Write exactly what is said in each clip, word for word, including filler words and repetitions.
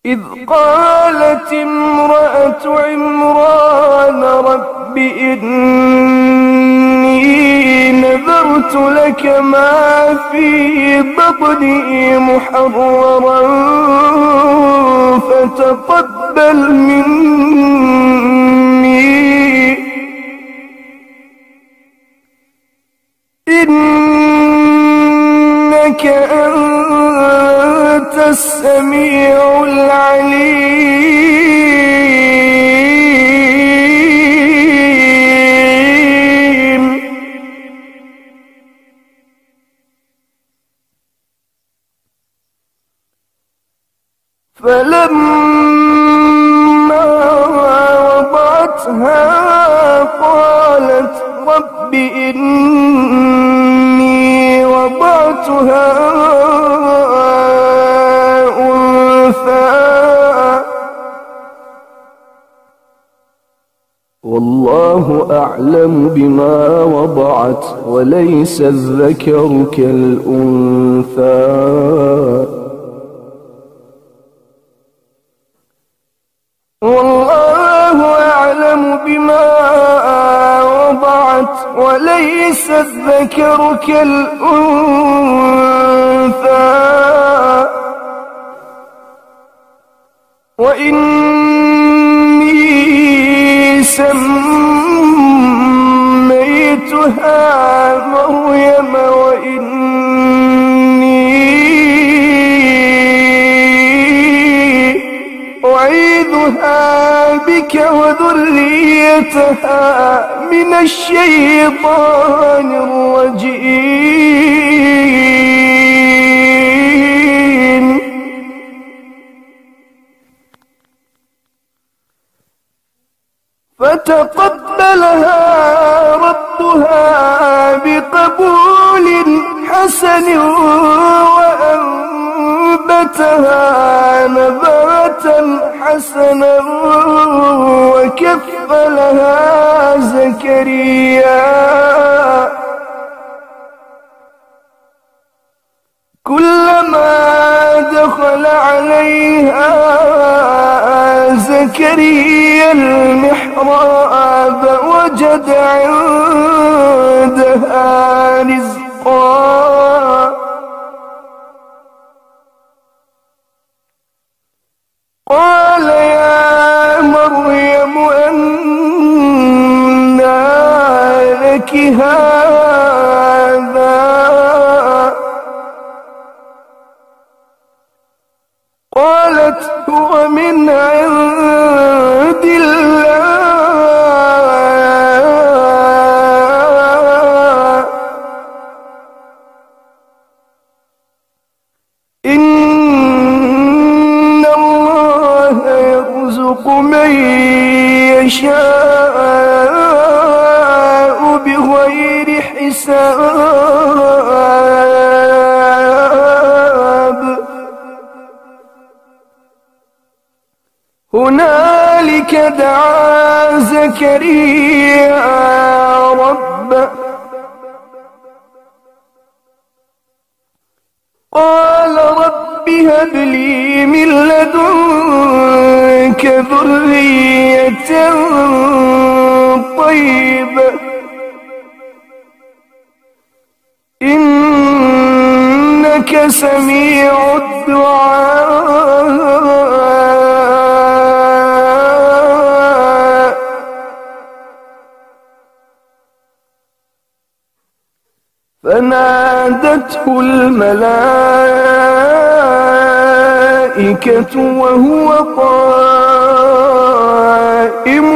إذ قالت امرأة عمران رب إني نذرت لك ما في بطني محررا فتقبل مني إنك أنت السميع العليم. فلما وضعتها قالت رب إني وضعتها أنثى والله أعلم بما وضعت وليس الذكر كالأنثى والله أعلم بما وضعت وليس الذكر كالأنثى وإني سميتها مريم وإني أعيذها بك وذريتها من الشيطان الرجيم. فتقبلها ربها بقبول حسن وأنبتها نباتا حسنا وكفلها زكريا كلما دخل عليها زكريا المحراب وجد عندها رزقا قال يا مريم أنى لك هذا قالت هو من عند الله إن الله يرزق من يشاء بغير حساب. هنالك دعا زكريا ربه قال رب هب لي من لدنك ذرية طيبة إنك سميع الدعاء. فنادته الملائكة وهو قائم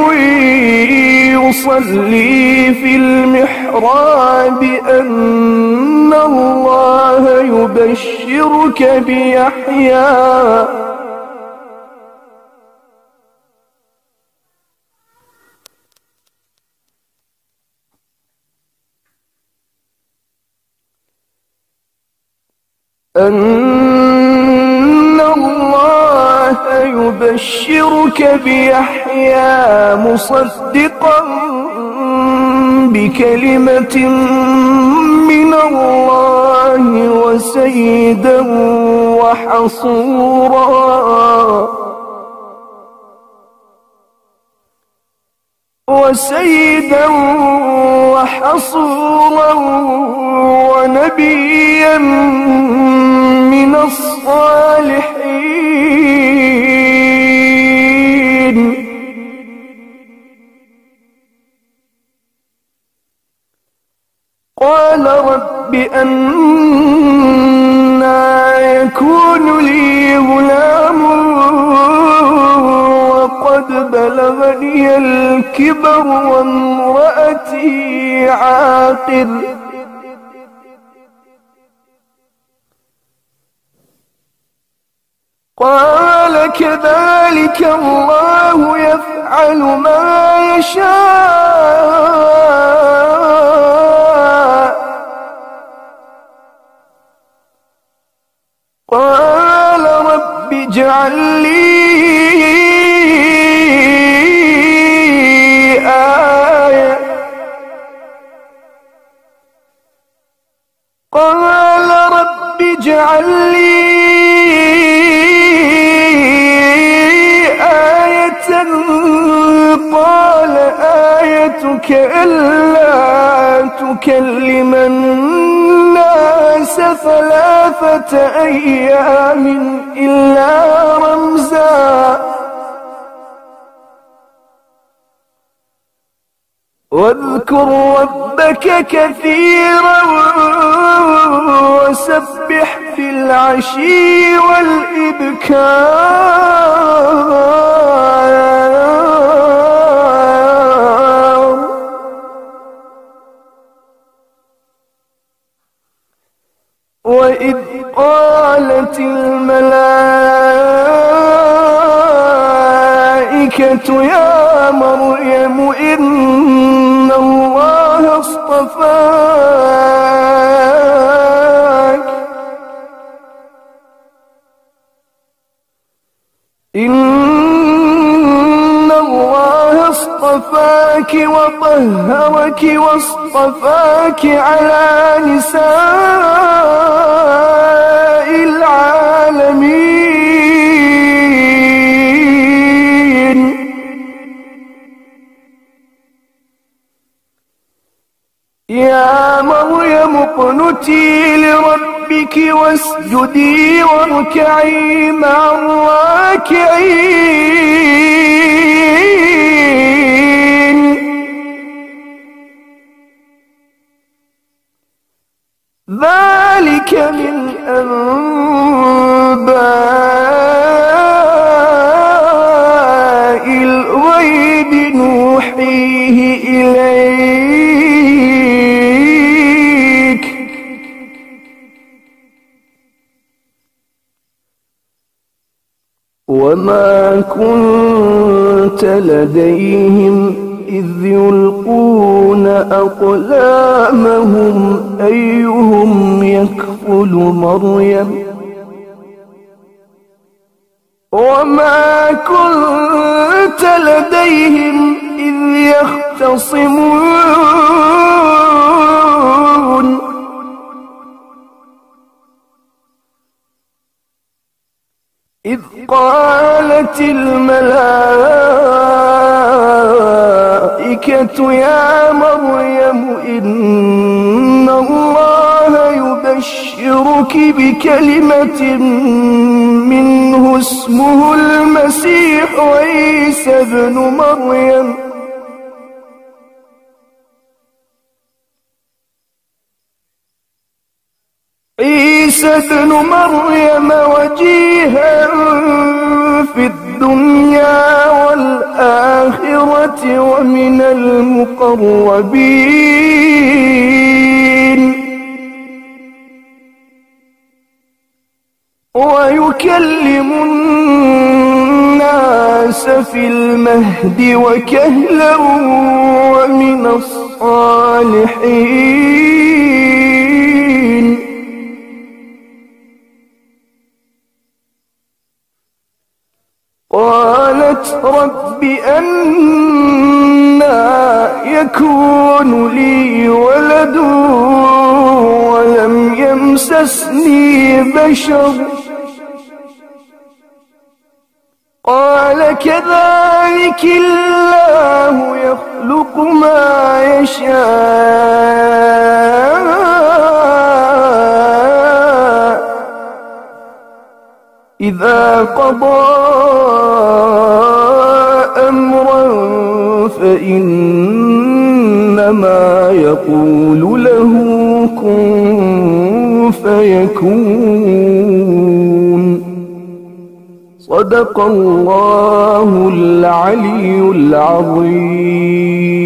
يصلي في المحراب أن الله يبشرك بيحيى أن الله يبشرك بيحيى مصدقا بكلمة من الله وسيدا وحصورا وسيدا وحصورا ونبيا من الصالحين. قال رب أنى يكون لي غلام وقد بلغني الكبر وامرأتي عاقر. قال كذلك الله يفعل ما يشاء. قال رب اجعل لي آية. قال رب اجعل لي آية. قال آيتك ألا تكلم الناس ثلاثة أيام إلا رمزا واذكر ربك كثيرا وسبح في العشي والإبكار. وإذ قالت الملائكة يا مريم إن الله اصطفاك إن الله اصطفاك وطهرك واصطفاك على نساء العالمين. يا مريم اقنتي لربك واسجدي واركعي مع الراكعين. ذلك من أنباء الغيب نوحيه إليك. وما كنت لديهم إذ يلقون أقلامهم أيهم يكفل مريم وما كنت لديهم إذ يختصمون. إذ قالت الملائكة يا مريم إن الله يبشرك بكلمة منه اسمه المسيح عيسى ابن مريم عيسى ابن مريم وجيها في الدنيا والآخرة ومن المقربين ويكلم الناس في المهد وكهلا ومن الصالحين. قالت رب أنى يكون لي ولد ولم يمسسني بشر قال قال كذلك الله يخلق ما يشاء إذا قضى أمرا فإنما يقول له كن فيكون. صدق الله العلي العظيم.